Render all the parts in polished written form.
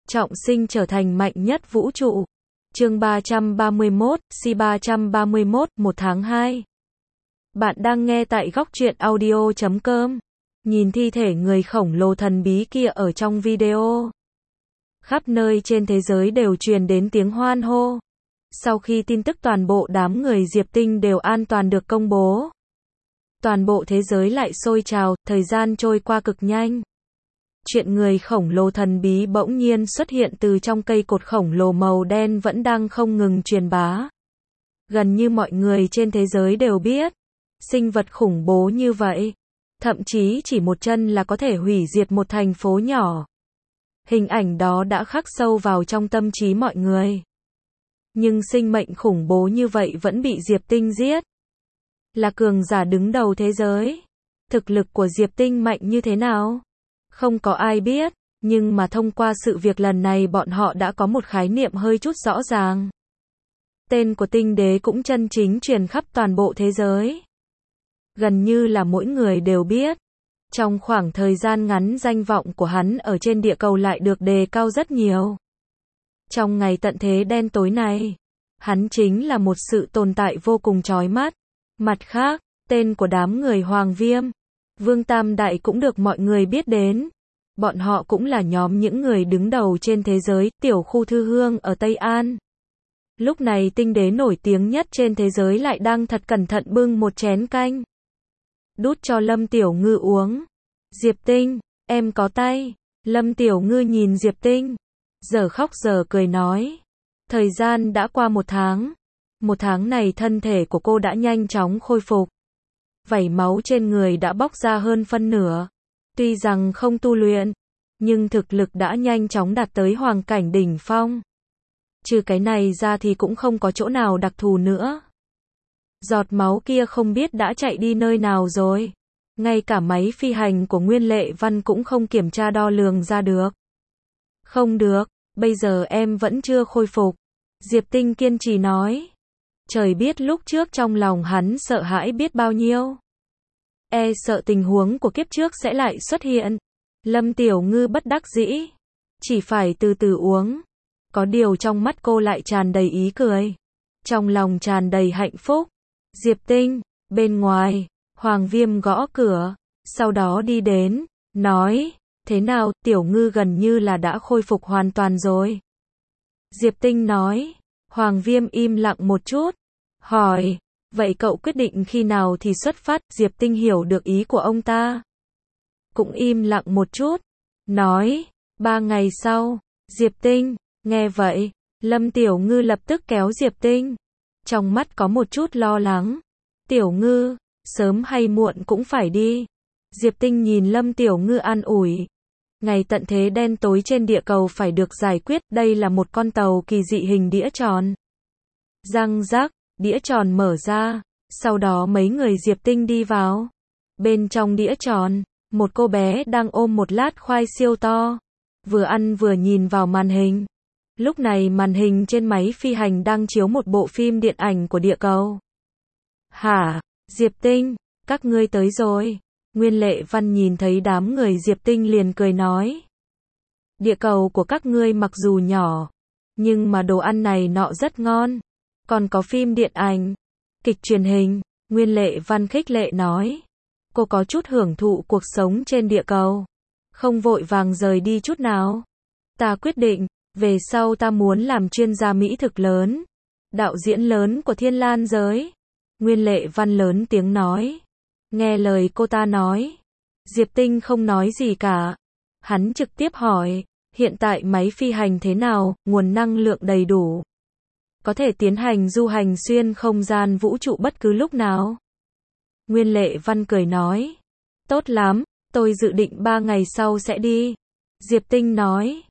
trọng sinh trở thành mạnh nhất vũ trụ. Chương 331, Si331, 1 tháng 2. Bạn đang nghe tại góc truyện audio.com. Nhìn thi thể người khổng lồ thần bí kia ở trong video. Khắp nơi trên thế giới đều truyền đến tiếng hoan hô. Sau khi tin tức toàn bộ đám người Diệp Tinh đều an toàn được công bố, toàn bộ thế giới lại sôi trào, thời gian trôi qua cực nhanh. Chuyện người khổng lồ thần bí bỗng nhiên xuất hiện từ trong cây cột khổng lồ màu đen vẫn đang không ngừng truyền bá. Gần như mọi người trên thế giới đều biết, sinh vật khủng bố như vậy, thậm chí chỉ một chân là có thể hủy diệt một thành phố nhỏ. Hình ảnh đó đã khắc sâu vào trong tâm trí mọi người. Nhưng sinh mệnh khủng bố như vậy vẫn bị Diệp Tinh giết. Là cường giả đứng đầu thế giới. Thực lực của Diệp Tinh mạnh như thế nào? Không có ai biết, nhưng mà thông qua sự việc lần này bọn họ đã có một khái niệm hơi chút rõ ràng. Tên của Tinh Đế cũng chân chính truyền khắp toàn bộ thế giới. Gần như là mỗi người đều biết. Trong khoảng thời gian ngắn danh vọng của hắn ở trên địa cầu lại được đề cao rất nhiều. Trong ngày tận thế đen tối này, hắn chính là một sự tồn tại vô cùng chói mắt. Mặt khác, tên của đám người Hoàng Viêm, Vương Tam Đại cũng được mọi người biết đến. Bọn họ cũng là nhóm những người đứng đầu trên thế giới, tiểu khu Thư Hương ở Tây An. Lúc này Tinh Đế nổi tiếng nhất trên thế giới lại đang thật cẩn thận bưng một chén canh, đút cho Lâm Tiểu Ngư uống. Diệp Tinh, em có tay. Lâm Tiểu Ngư nhìn Diệp Tinh, giờ khóc giờ cười nói. Thời gian đã qua 1 tháng. 1 tháng này thân thể của cô đã nhanh chóng khôi phục. Vảy máu trên người đã bóc ra hơn phân nửa. Tuy rằng không tu luyện, nhưng thực lực đã nhanh chóng đạt tới hoàng cảnh đỉnh phong. Trừ cái này ra thì cũng không có chỗ nào đặc thù nữa. Giọt máu kia không biết đã chạy đi nơi nào rồi. Ngay cả máy phi hành của Nguyên Lệ Văn cũng không kiểm tra đo lường ra được. Không được, bây giờ em vẫn chưa khôi phục. Diệp Tinh kiên trì nói. Trời biết lúc trước trong lòng hắn sợ hãi biết bao nhiêu. E sợ tình huống của kiếp trước sẽ lại xuất hiện. Lâm Tiểu Ngư bất đắc dĩ. Chỉ phải từ từ uống. Có điều trong mắt cô lại tràn đầy ý cười. Trong lòng tràn đầy hạnh phúc. Diệp Tinh, bên ngoài, Hoàng Viêm gõ cửa. Sau đó đi đến, nói. Thế nào, Tiểu Ngư gần như là đã khôi phục hoàn toàn rồi. Diệp Tinh nói. Hoàng Viêm im lặng một chút. Hỏi, vậy cậu quyết định khi nào thì xuất phát? Diệp Tinh hiểu được ý của ông ta. Cũng im lặng một chút. Nói, 3 ngày sau. Diệp Tinh, nghe vậy, Lâm Tiểu Ngư lập tức kéo Diệp Tinh. Trong mắt có một chút lo lắng. Tiểu Ngư, sớm hay muộn cũng phải đi. Diệp Tinh nhìn Lâm Tiểu Ngư an ủi. Ngày tận thế đen tối trên địa cầu phải được giải quyết. Đây là một con tàu kỳ dị hình đĩa tròn. Răng rác, đĩa tròn mở ra. Sau đó mấy người Diệp Tinh đi vào. Bên trong đĩa tròn, một cô bé đang ôm một lát khoai siêu to. Vừa ăn vừa nhìn vào màn hình. Lúc này màn hình trên máy phi hành đang chiếu một bộ phim điện ảnh của địa cầu. Hả, Diệp Tinh, các ngươi tới rồi. Nguyên Lệ Văn nhìn thấy đám người Diệp Tinh liền cười nói. Địa cầu của các ngươi mặc dù nhỏ, nhưng mà đồ ăn này nọ rất ngon. Còn có phim điện ảnh, kịch truyền hình. Nguyên Lệ Văn khích lệ nói. Cô có chút hưởng thụ cuộc sống trên địa cầu. Không vội vàng rời đi chút nào. Ta quyết định, về sau ta muốn làm chuyên gia mỹ thực lớn. Đạo diễn lớn của Thiên Lan giới. Nguyên Lệ Văn lớn tiếng nói. Nghe lời cô ta nói. Diệp Tinh không nói gì cả. Hắn trực tiếp hỏi. Hiện tại máy phi hành thế nào, nguồn năng lượng đầy đủ. Có thể tiến hành du hành xuyên không gian vũ trụ bất cứ lúc nào. Nguyên Lệ Văn cười nói. Tốt lắm, tôi dự định 3 ngày sau sẽ đi. Diệp Tinh nói.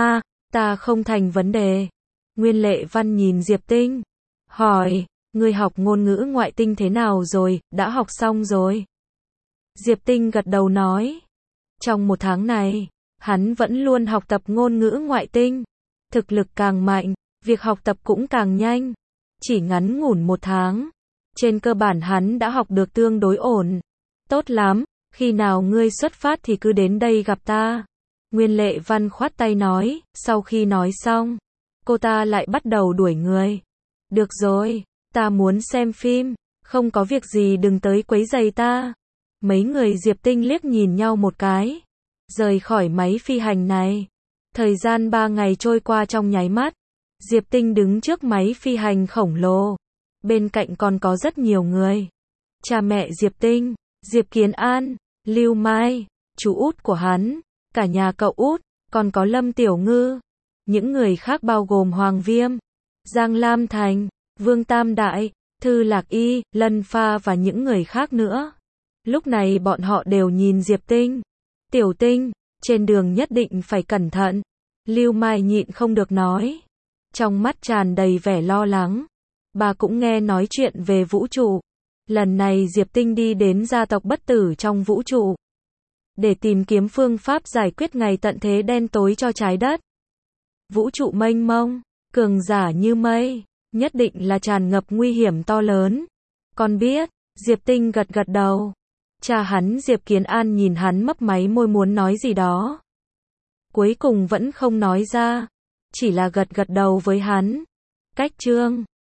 Ta không thành vấn đề. Nguyên Lệ Văn nhìn Diệp Tinh. Hỏi, ngươi học ngôn ngữ ngoại tinh thế nào rồi, đã học xong rồi. Diệp Tinh gật đầu nói. Trong 1 tháng này, hắn vẫn luôn học tập ngôn ngữ ngoại tinh. Thực lực càng mạnh, việc học tập cũng càng nhanh. Chỉ ngắn ngủn 1 tháng. Trên cơ bản hắn đã học được tương đối ổn. Tốt lắm, khi nào ngươi xuất phát thì cứ đến đây gặp ta. Nguyên Lệ Văn khoát tay nói, sau khi nói xong, cô ta lại bắt đầu đuổi người. Được rồi, ta muốn xem phim, không có việc gì đừng tới quấy rầy ta. Mấy người Diệp Tinh liếc nhìn nhau một cái, rời khỏi máy phi hành này. Thời gian 3 ngày trôi qua trong nháy mắt. Diệp Tinh đứng trước máy phi hành khổng lồ. Bên cạnh còn có rất nhiều người. Cha mẹ Diệp Tinh, Diệp Kiến An, Lưu Mai, chú út của hắn, cả nhà cậu út, còn có Lâm Tiểu Ngư. Những người khác bao gồm Hoàng Viêm, Giang Lam Thành, Vương Tam Đại, Thư Lạc Y, Lân Pha và những người khác nữa. Lúc này bọn họ đều nhìn Diệp Tinh. Tiểu Tinh, trên đường nhất định phải cẩn thận. Lưu Mai nhịn không được nói. Trong mắt tràn đầy vẻ lo lắng. Bà cũng nghe nói chuyện về vũ trụ. Lần này Diệp Tinh đi đến gia tộc bất tử trong vũ trụ. Để tìm kiếm phương pháp giải quyết ngày tận thế đen tối cho trái đất. Vũ trụ mênh mông, cường giả như mây, nhất định là tràn ngập nguy hiểm to lớn. Con biết, Diệp Tinh gật gật đầu. Cha hắn Diệp Kiến An nhìn hắn mấp máy môi muốn nói gì đó. Cuối cùng vẫn không nói ra, chỉ là gật gật đầu với hắn. Cách chương